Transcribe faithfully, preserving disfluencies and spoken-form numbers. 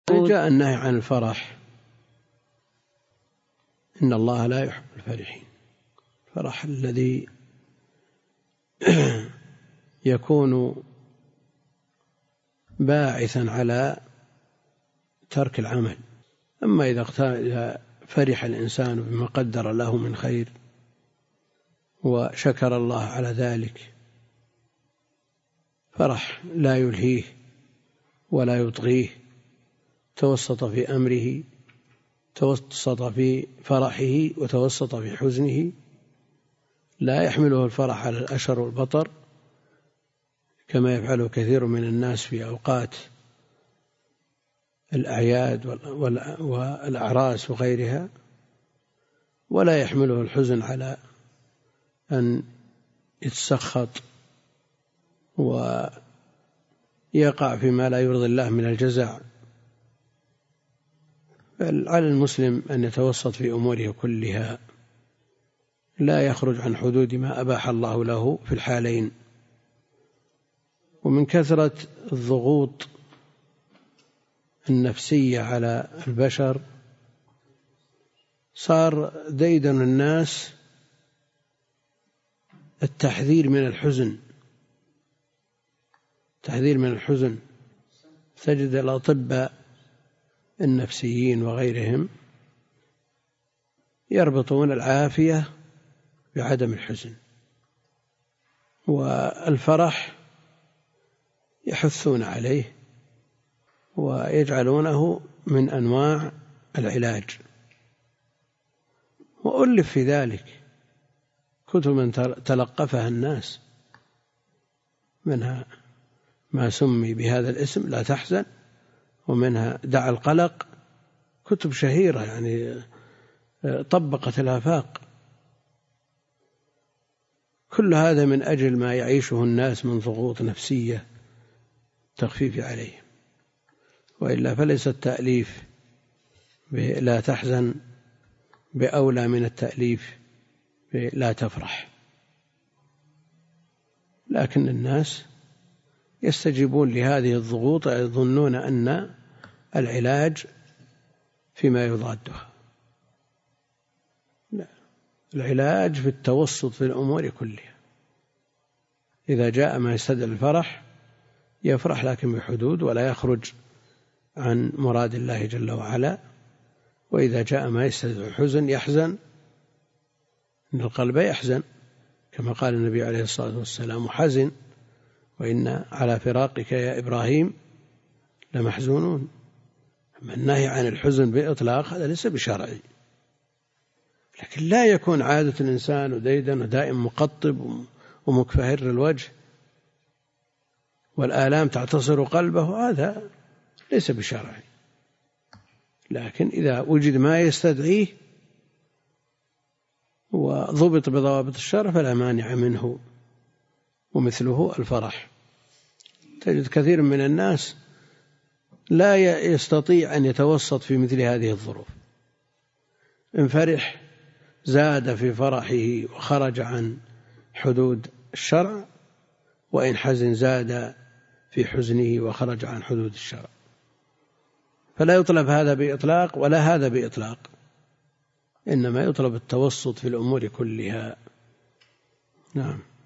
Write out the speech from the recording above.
جاء النهي عن الفرح، إن الله لا يحب الفرحين. الفرح الذي يكون باعثا على ترك العمل. أما إذا فرح الإنسان بما قدر له من خير وشكر الله على ذلك، فرح لا يلهيه ولا يطغيه، توسط في أمره، توسط في فرحه وتوسط في حزنه، لا يحمله الفرح على الأشر والبطر كما يفعله كثير من الناس في أوقات الأعياد والأعراس وغيرها، ولا يحمله الحزن على أن يتسخط ويقع فيما لا يرضي الله من الجزع. بل على المسلم أن يتوسط في أموره كلها، لا يخرج عن حدود ما أباح الله له في الحالين. ومن كثرة الضغوط النفسية على البشر صار ديدن الناس التحذير من الحزن، تحذير من الحزن. تجد الأطباء النفسيين وغيرهم يربطون العافية بعدم الحزن، والفرح يحثون عليه ويجعلونه من أنواع العلاج. وألف في ذلك كتب تلقفها الناس، منها ما سمي بهذا الاسم لا تحزن، ومنها دع القلق، كتب شهيرة يعني طبقت الآفاق. كل هذا من أجل ما يعيشه الناس من ضغوط نفسية تخفيف عليهم، وإلا فليس التأليف لا تحزن بأولى من التأليف لا تفرح. لكن الناس يستجيبون لهذه الضغوط يظنون أن العلاج فيما يضادها. لا، العلاج في التوسط في الأمور كلها. إذا جاء ما يستدعي الفرح يفرح، لكن بحدود، ولا يخرج عن مراد الله جل وعلا. وإذا جاء ما يستدعي الحزن يحزن، إن القلب يحزن كما قال النبي عليه الصلاة والسلام: حزن وإن على فراقك يا إبراهيم لمحزونون. أما النهي عن الحزن بإطلاق هذا ليس بشرعي، لكن لا يكون عادة الإنسان وديدا ودائم مقطب ومكفهر الوجه والآلام تعتصر قلبه، هذا ليس بشرعي. لكن إذا وجد ما يستدعيه وضبط بضوابط الشرع فلا مانع منه، ومثله الفرح. تجد كثير من الناس لا يستطيع أن يتوسط في مثل هذه الظروف. إن فرح زاد في فرحه وخرج عن حدود الشرع، وإن حزن زاد في حزنه وخرج عن حدود الشرع. فلا يطلب هذا بإطلاق ولا هذا بإطلاق، إنما يطلب التوسط في الأمور كلها. نعم.